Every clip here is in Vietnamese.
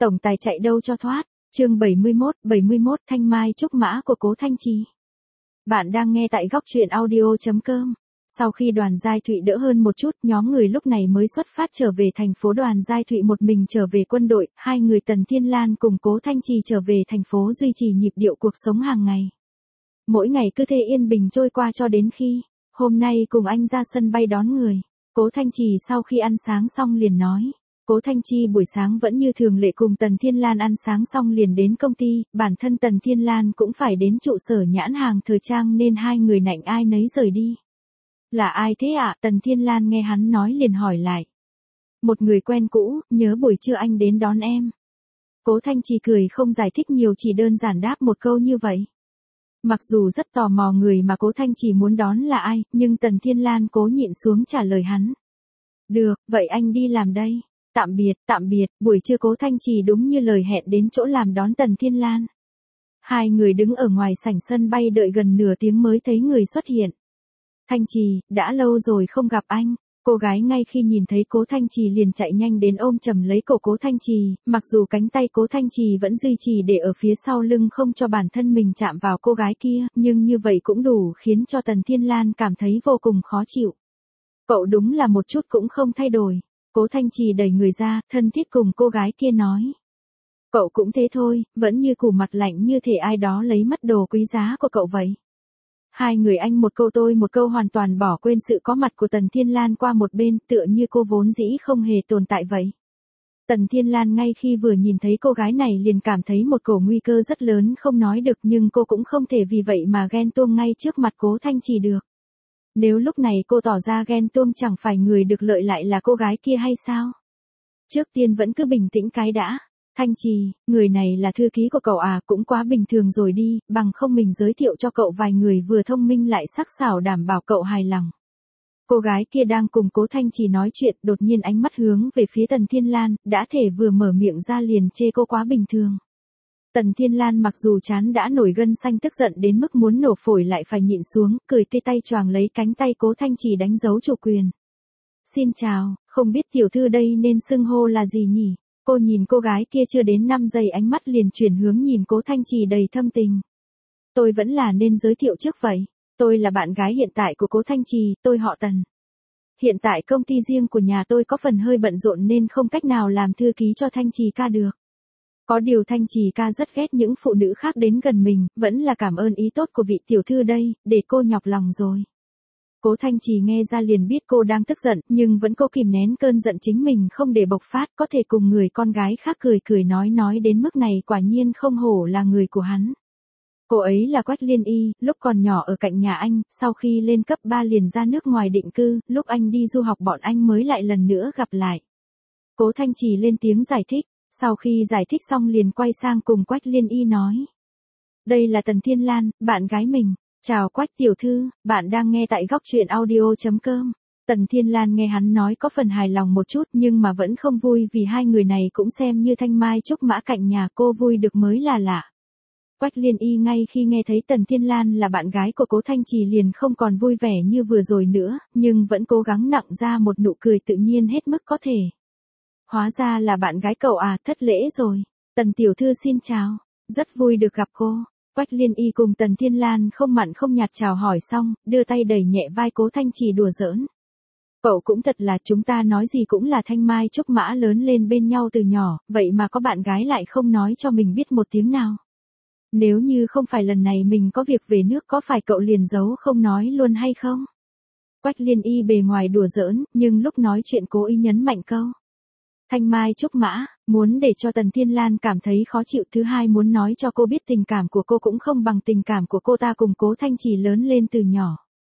Tổng tài chạy đâu cho thoát. Chương 71 Thanh Mai trúc mã của Cố Thanh Trì. Bạn đang nghe tại góc truyện audio.com. Sau khi Đoàn Giai Thụy đỡ hơn một chút, nhóm người lúc này mới xuất phát trở về thành phố. Đoàn Giai Thụy một mình trở về quân đội, hai người Tần Thiên Lan cùng Cố Thanh Trì trở về thành phố duy trì nhịp điệu cuộc sống hàng ngày. Mỗi ngày cứ thế yên bình trôi qua cho đến khi, hôm nay cùng anh ra sân bay đón người. Cố Thanh Trì sau khi ăn sáng xong liền nói. Cố Thanh Chi buổi sáng vẫn như thường lệ cùng Tần Thiên Lan ăn sáng xong liền đến công ty, bản thân Tần Thiên Lan cũng phải đến trụ sở nhãn hàng thời trang nên hai người nạnh ai nấy rời đi. Là ai thế ạ? Tần Thiên Lan nghe hắn nói liền hỏi lại. Một người quen cũ, nhớ buổi trưa anh đến đón em. Cố Thanh Chi cười không giải thích nhiều, chỉ đơn giản đáp một câu như vậy. Mặc dù rất tò mò người mà Cố Thanh Chi muốn đón là ai, nhưng Tần Thiên Lan cố nhịn xuống trả lời hắn. Được, vậy anh đi làm đây. Tạm biệt, buổi trưa Cố Thanh Trì đúng như lời hẹn đến chỗ làm đón Tần Thiên Lan. Hai người đứng ở ngoài sảnh sân bay đợi gần nửa tiếng mới thấy người xuất hiện. Thanh Trì, đã lâu rồi không gặp anh. Cô gái ngay khi nhìn thấy Cố Thanh Trì liền chạy nhanh đến ôm chầm lấy cổ Cố Thanh Trì, mặc dù cánh tay Cố Thanh Trì vẫn duy trì để ở phía sau lưng không cho bản thân mình chạm vào cô gái kia, nhưng như vậy cũng đủ khiến cho Tần Thiên Lan cảm thấy vô cùng khó chịu. Cậu đúng là một chút cũng không thay đổi. Cố Thanh Trì đẩy người ra, thân thiết cùng cô gái kia nói. Cậu cũng thế thôi, vẫn như củ mặt lạnh như thể ai đó lấy mất đồ quý giá của cậu vậy. Hai người anh một câu tôi một câu hoàn toàn bỏ quên sự có mặt của Tần Thiên Lan qua một bên, tựa như cô vốn dĩ không hề tồn tại vậy. Tần Thiên Lan ngay khi vừa nhìn thấy cô gái này liền cảm thấy một cổ nguy cơ rất lớn không nói được, nhưng cô cũng không thể vì vậy mà ghen tuông ngay trước mặt Cố Thanh Trì được. Nếu lúc này cô tỏ ra ghen tuông chẳng phải người được lợi lại là cô gái kia hay sao? Trước tiên vẫn cứ bình tĩnh cái đã. Thanh Trì, người này là thư ký của cậu à, cũng quá bình thường rồi đi, bằng không mình giới thiệu cho cậu vài người vừa thông minh lại sắc sảo đảm bảo cậu hài lòng. Cô gái kia đang cùng Cố Thanh Trì nói chuyện, đột nhiên ánh mắt hướng về phía Tần Thiên Lan, đã thể vừa mở miệng ra liền chê cô quá bình thường. Tần Thiên Lan mặc dù chán đã nổi gân xanh tức giận đến mức muốn nổ phổi lại phải nhịn xuống, cười tê tay choàng lấy cánh tay Cố Thanh Trì đánh dấu chủ quyền. Xin chào, không biết tiểu thư đây nên xưng hô là gì nhỉ? Cô nhìn cô gái kia chưa đến 5 giây ánh mắt liền chuyển hướng nhìn Cố Thanh Trì đầy thâm tình. Tôi vẫn là nên giới thiệu trước vậy. Tôi là bạn gái hiện tại của Cố Thanh Trì, tôi họ Tần. Hiện tại công ty riêng của nhà tôi có phần hơi bận rộn nên không cách nào làm thư ký cho Thanh Trì ca được. Có điều Thanh Trì ca rất ghét những phụ nữ khác đến gần mình, vẫn là cảm ơn ý tốt của vị tiểu thư đây, để cô nhọc lòng rồi. Cố Thanh Trì nghe ra liền biết cô đang tức giận, nhưng vẫn cố kìm nén cơn giận chính mình không để bộc phát, có thể cùng người con gái khác cười nói đến mức này quả nhiên không hổ là người của hắn. Cô ấy là Quách Liên Y, lúc còn nhỏ ở cạnh nhà anh, sau khi lên cấp 3 liền ra nước ngoài định cư, lúc anh đi du học bọn anh mới lại lần nữa gặp lại. Cố Thanh Trì lên tiếng giải thích. Sau khi giải thích xong liền quay sang cùng Quách Liên Y nói. Đây là Tần Thiên Lan, bạn gái mình. Chào Quách tiểu thư, bạn đang nghe tại góc truyện audio.com. Tần Thiên Lan nghe hắn nói có phần hài lòng một chút nhưng mà vẫn không vui vì hai người này cũng xem như thanh mai trúc mã cạnh nhà cô vui được mới là lạ. Quách Liên Y ngay khi nghe thấy Tần Thiên Lan là bạn gái của Cố Thanh Trì liền không còn vui vẻ như vừa rồi nữa, nhưng vẫn cố gắng nặn ra một nụ cười tự nhiên hết mức có thể. Hóa ra là bạn gái cậu à, thất lễ rồi. Tần tiểu thư xin chào, rất vui được gặp cô. Quách Liên Y cùng Tần Thiên Lan không mặn không nhạt chào hỏi xong, đưa tay đẩy nhẹ vai Cố Thanh Trì đùa giỡn. Cậu cũng thật là, chúng ta nói gì cũng là thanh mai trúc mã lớn lên bên nhau từ nhỏ, vậy mà có bạn gái lại không nói cho mình biết một tiếng nào. Nếu như không phải lần này mình có việc về nước có phải cậu liền giấu không nói luôn hay không? Quách Liên Y bề ngoài đùa giỡn, nhưng lúc nói chuyện cố ý nhấn mạnh câu. Thanh mai trúc mã, muốn để cho Tần Thiên Lan cảm thấy khó chịu. Thứ hai muốn nói cho cô biết tình cảm của cô cũng không bằng tình cảm của cô ta cùng Cố Thanh Trì lớn lên từ nhỏ.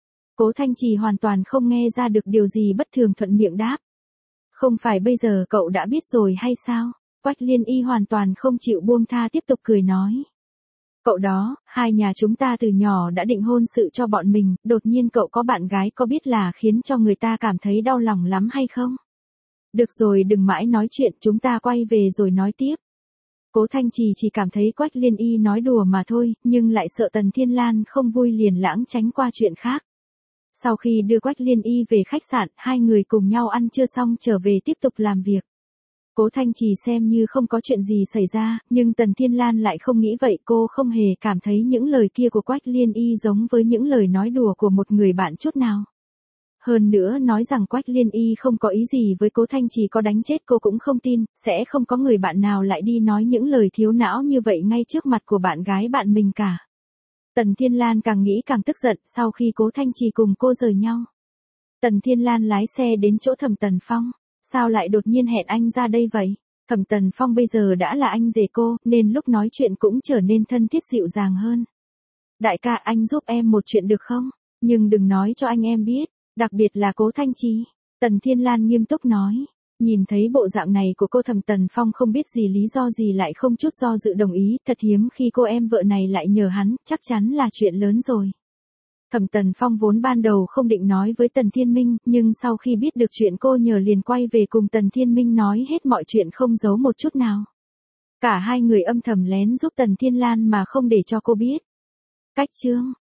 Cố Thanh Trì hoàn toàn không nghe ra được điều gì bất thường thuận miệng đáp. Không phải bây giờ cậu đã biết rồi hay sao? Quách Liên Y hoàn toàn không chịu buông tha tiếp tục cười nói. Cậu đó, hai nhà chúng ta từ nhỏ đã định hôn sự cho bọn mình, đột nhiên cậu có bạn gái có biết là khiến cho người ta cảm thấy đau lòng lắm hay không? Được rồi đừng mãi nói chuyện, chúng ta quay về rồi nói tiếp. Cố Thanh Trì chỉ cảm thấy Quách Liên Y nói đùa mà thôi, nhưng lại sợ Tần Thiên Lan không vui liền lãng tránh qua chuyện khác. Sau khi đưa Quách Liên Y về khách sạn, hai người cùng nhau ăn trưa xong trở về tiếp tục làm việc. Cố Thanh Trì xem như không có chuyện gì xảy ra, nhưng Tần Thiên Lan lại không nghĩ vậy, cô không hề cảm thấy những lời kia của Quách Liên Y giống với những lời nói đùa của một người bạn chút nào. Hơn nữa nói rằng Quách Liên Y không có ý gì với Cố Thanh Trì có đánh chết cô cũng không tin, sẽ không có người bạn nào lại đi nói những lời thiếu não như vậy ngay trước mặt của bạn gái bạn mình cả. Tần Thiên Lan càng nghĩ càng tức giận, sau khi Cố Thanh Trì cùng cô rời nhau. Tần Thiên Lan lái xe đến chỗ Thẩm Tần Phong. Sao lại đột nhiên hẹn anh ra đây vậy? Thẩm Tần Phong bây giờ đã là anh rể cô, nên lúc nói chuyện cũng trở nên thân thiết dịu dàng hơn. Đại ca, anh giúp em một chuyện được không? Nhưng đừng nói cho anh em biết, đặc biệt là Cố Thanh Trì. Tần Thiên Lan nghiêm túc nói. Nhìn thấy bộ dạng này của cô, Thẩm Tần Phong không biết lý do gì lại không chút do dự đồng ý, thật hiếm khi cô em vợ này lại nhờ hắn, chắc chắn là chuyện lớn rồi. Thẩm Tần Phong vốn ban đầu không định nói với Tần Thiên Minh, nhưng sau khi biết được chuyện cô nhờ liền quay về cùng Tần Thiên Minh nói hết mọi chuyện không giấu một chút nào. Cả hai người âm thầm lén giúp Tần Thiên Lan mà không để cho cô biết. Cách chương